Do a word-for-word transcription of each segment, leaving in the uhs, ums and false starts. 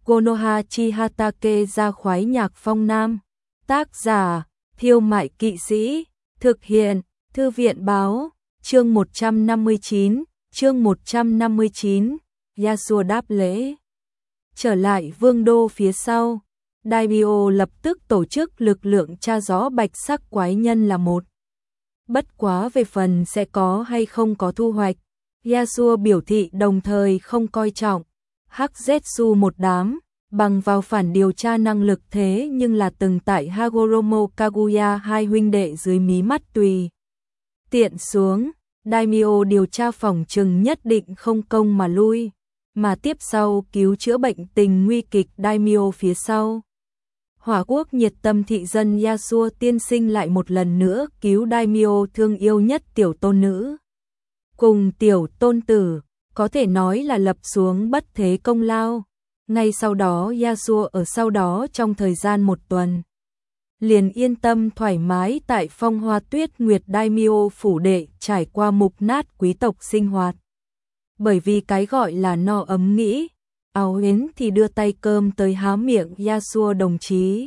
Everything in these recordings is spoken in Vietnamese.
Konoha Chihatake ra khoái nhạc phong nam. Tác giả, Thiêu Mại Kỵ Sĩ. Thực hiện, Thư viện Báo. Chương một trăm năm mươi chín, chương một trăm năm mươi chín, Yasuo đáp lễ. Trở lại vương đô phía sau, Daimyo lập tức tổ chức lực lượng tra rõ bạch sắc quái nhân là một. Bất quá về phần sẽ có hay không có thu hoạch, Yasuo biểu thị đồng thời không coi trọng. Hắc Zetsu một đám, bằng vào phản điều tra năng lực thế nhưng là từng tại Hagoromo Kaguya hai huynh đệ dưới mí mắt tùy tiện xuống, Daimyo điều tra phòng trừng nhất định không công mà lui, mà tiếp sau cứu chữa bệnh tình nguy kịch Daimyo phía sau. Hỏa quốc nhiệt tâm thị dân Yasuo tiên sinh lại một lần nữa cứu Daimyo thương yêu nhất tiểu tôn nữ. Cùng tiểu tôn tử, có thể nói là lập xuống bất thế công lao. Ngay sau đó Yasuo ở sau đó trong thời gian một tuần, liền yên tâm thoải mái tại Phong Hoa Tuyết Nguyệt Daimyo phủ đệ trải qua mục nát quý tộc sinh hoạt. Bởi vì cái gọi là no ấm nghĩ, áo yến thì đưa tay cơm tới há miệng Yasuo đồng chí.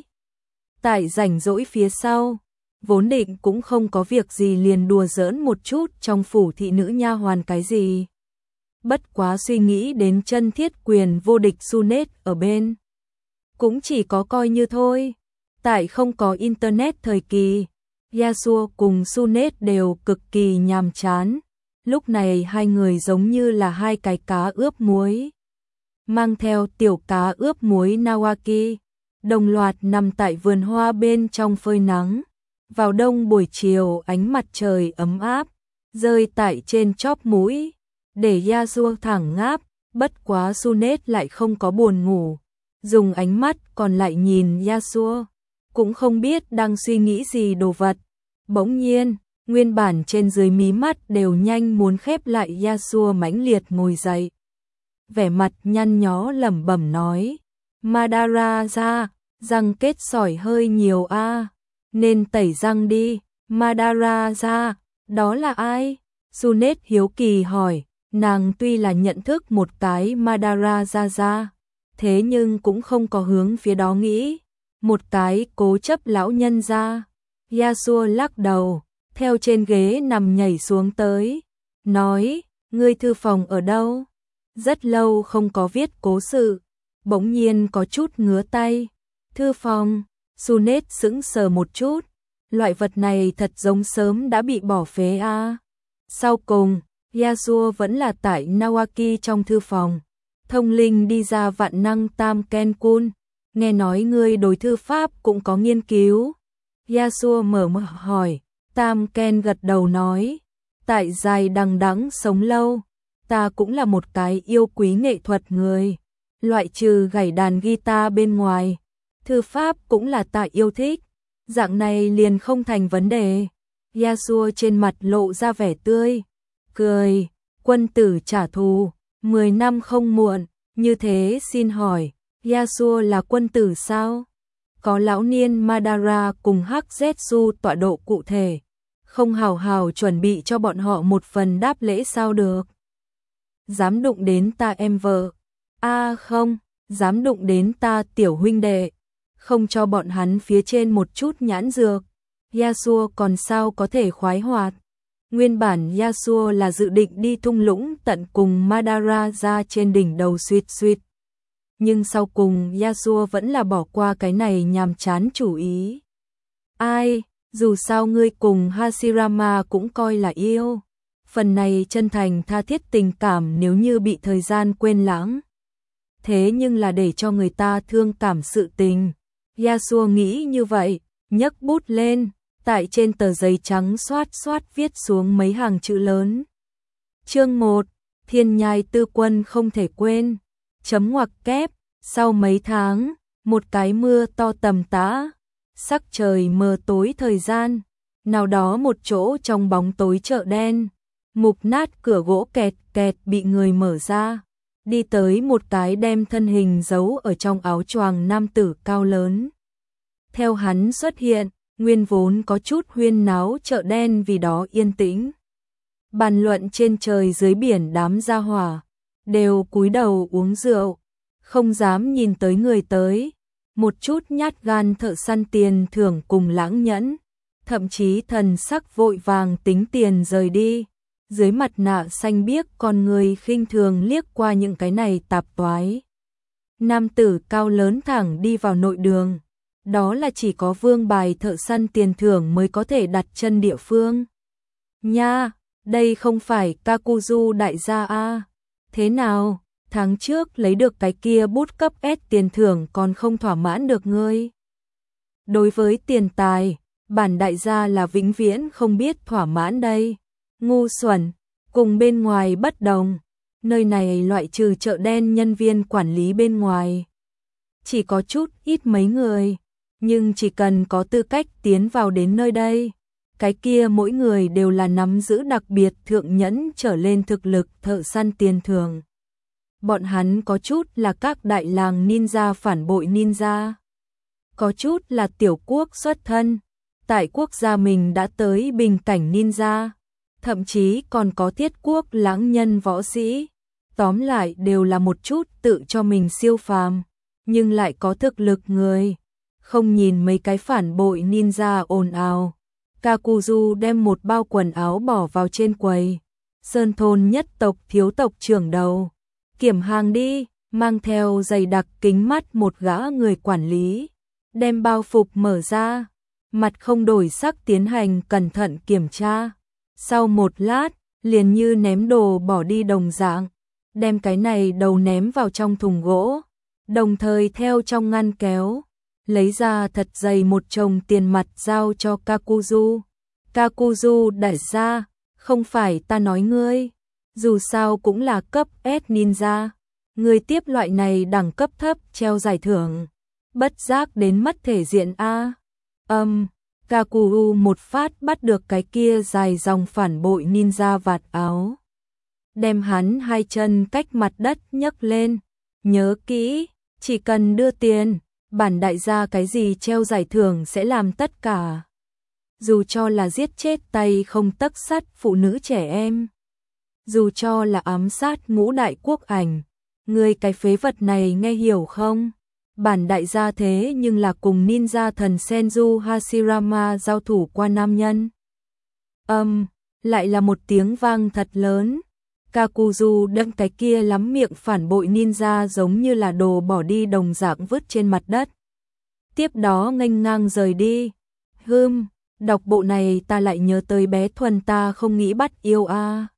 Tại rảnh rỗi phía sau, vốn định cũng không có việc gì liền đùa giỡn một chút trong phủ thị nữ nha hoàn cái gì. Bất quá suy nghĩ đến chân thiết quyền vô địch Sunet ở bên, cũng chỉ có coi như thôi. Tại không có internet thời kỳ, Yasuo cùng Sunet đều cực kỳ nhàm chán. Lúc này hai người giống như là hai cái cá ướp muối. Mang theo tiểu cá ướp muối Nawaki, đồng loạt nằm tại vườn hoa bên trong phơi nắng. Vào đông buổi chiều ánh mặt trời ấm áp, rơi tại trên chóp mũi, để Yasuo thẳng ngáp, bất quá Sunet lại không có buồn ngủ. Dùng ánh mắt còn lại nhìn Yasuo, cũng không biết đang suy nghĩ gì đồ vật. Bỗng nhiên, nguyên bản trên dưới mí mắt đều nhanh muốn khép lại Yasuo mãnh liệt ngồi dậy. Vẻ mặt nhăn nhó lẩm bẩm nói, Madara ra, răng kết sỏi hơi nhiều a, nên tẩy răng đi. Madara ra, đó là ai? Sunet hiếu kỳ hỏi, nàng tuy là nhận thức một cái Madara ra ra, thế nhưng cũng không có hướng phía đó nghĩ. Một cái cố chấp lão nhân ra. Yasuo lắc đầu, theo trên ghế nằm nhảy xuống tới, nói, ngươi thư phòng ở đâu? Rất lâu không có viết cố sự, bỗng nhiên có chút ngứa tay. Thư phòng, Sunet sững sờ một chút, loại vật này thật giống sớm đã bị bỏ phế a. À. Sau cùng, Yasuo vẫn là tại Nawaki trong thư phòng. Thông linh đi ra vạn năng Tam Ken-kun, nghe nói ngươi đối thư pháp cũng có nghiên cứu. Yasuo mở miệng hỏi, Tam Ken gật đầu nói, tại dài đằng đẵng sống lâu, ta cũng là một cái yêu quý nghệ thuật người, loại trừ gảy đàn guitar bên ngoài, thư pháp cũng là ta yêu thích, dạng này liền không thành vấn đề. Yasuo trên mặt lộ ra vẻ tươi cười, quân tử trả thù, mười năm không muộn, như thế xin hỏi, Yasuo là quân tử sao? Có lão niên Madara cùng Hắc Zetsu tọa độ cụ thể, không hào hào chuẩn bị cho bọn họ một phần đáp lễ sao được? Dám đụng đến ta em vợ? A à không, dám đụng đến ta tiểu huynh đệ, không cho bọn hắn phía trên một chút nhãn dược. Yasuo còn sao có thể khoái hoạt? Nguyên bản Yasuo là dự định đi thung lũng tận cùng Madara ra trên đỉnh đầu suýt suýt. Nhưng sau cùng Yasuo vẫn là bỏ qua cái này nhàm chán chủ ý. Ai, dù sao ngươi cùng Hashirama cũng coi là yêu. Phần này chân thành tha thiết tình cảm nếu như bị thời gian quên lãng. Thế nhưng là để cho người ta thương cảm sự tình. Yasuo nghĩ như vậy, nhấc bút lên, tại trên tờ giấy trắng xoát xoát viết xuống mấy hàng chữ lớn. Chương một, Thiên Nhai Tư Quân không thể quên. Chấm ngoặc kép, sau mấy tháng, một cái mưa to tầm tã, sắc trời mờ tối thời gian, nào đó một chỗ trong bóng tối chợ đen, mục nát cửa gỗ kẹt kẹt bị người mở ra, đi tới một cái đem thân hình giấu ở trong áo choàng nam tử cao lớn. Theo hắn xuất hiện, nguyên vốn có chút huyên náo chợ đen vì đó yên tĩnh. Bàn luận trên trời dưới biển đám gia hỏa, đều cúi đầu uống rượu, không dám nhìn tới người tới. Một chút nhát gan thợ săn tiền thưởng cùng lãng nhẫn, thậm chí thần sắc vội vàng tính tiền rời đi. Dưới mặt nạ xanh biếc con người khinh thường liếc qua những cái này tạp toái. Nam tử cao lớn thẳng đi vào nội đường. Đó là chỉ có vương bài thợ săn tiền thưởng mới có thể đặt chân địa phương. Nha, đây không phải Kakuzu đại gia a. Thế nào, tháng trước lấy được cái kia bút cấp S tiền thưởng còn không thỏa mãn được ngươi. Đối với tiền tài, bản đại gia là vĩnh viễn không biết thỏa mãn đây. Ngu xuẩn, cùng bên ngoài bất đồng. Nơi này loại trừ chợ đen nhân viên quản lý bên ngoài. Chỉ có chút ít mấy người, nhưng chỉ cần có tư cách tiến vào đến nơi đây. Cái kia mỗi người đều là nắm giữ đặc biệt thượng nhẫn trở lên thực lực thợ săn tiền thưởng. Bọn hắn có chút là các đại làng ninja phản bội ninja. Có chút là tiểu quốc xuất thân. Tại quốc gia mình đã tới bình cảnh ninja. Thậm chí còn có thiết quốc lãng nhân võ sĩ. Tóm lại đều là một chút tự cho mình siêu phàm, nhưng lại có thực lực người. Không nhìn mấy cái phản bội ninja ồn ào. Kakuzu đem một bao quần áo bỏ vào trên quầy. Sơn thôn nhất tộc thiếu tộc trưởng đầu. Kiểm hàng đi, mang theo giày đặc kính mắt một gã người quản lý. Đem bao phục mở ra, mặt không đổi sắc tiến hành cẩn thận kiểm tra. Sau một lát, liền như ném đồ bỏ đi đồng dạng. Đem cái này đầu ném vào trong thùng gỗ. Đồng thời theo trong ngăn kéo. Lấy ra thật dày một chồng tiền mặt giao cho Kakuzu. Kakuzu đẩy ra, không phải ta nói ngươi, dù sao cũng là cấp S ninja, ngươi tiếp loại này đẳng cấp thấp treo giải thưởng, bất giác đến mất thể diện a. Âm, um, Kakuzu một phát bắt được cái kia dài dòng phản bội ninja vạt áo, đem hắn hai chân cách mặt đất nhấc lên, nhớ kỹ, chỉ cần đưa tiền. Bản đại gia cái gì treo giải thưởng sẽ làm tất cả. Dù cho là giết chết tay không tấc sắt phụ nữ trẻ em. Dù cho là ám sát ngũ đại quốc ảnh. Người cái phế vật này nghe hiểu không? Bản đại gia thế nhưng là cùng ninja thần Senju Hashirama giao thủ qua nam nhân. Âm, um, lại là một tiếng vang thật lớn. Kakuzu đâm cái kia lắm miệng phản bội ninja giống như là đồ bỏ đi đồng dạng vứt trên mặt đất. Tiếp đó nghênh ngang rời đi. Hừm, đọc bộ này ta lại nhớ tới bé Thuần ta không nghĩ bắt yêu a.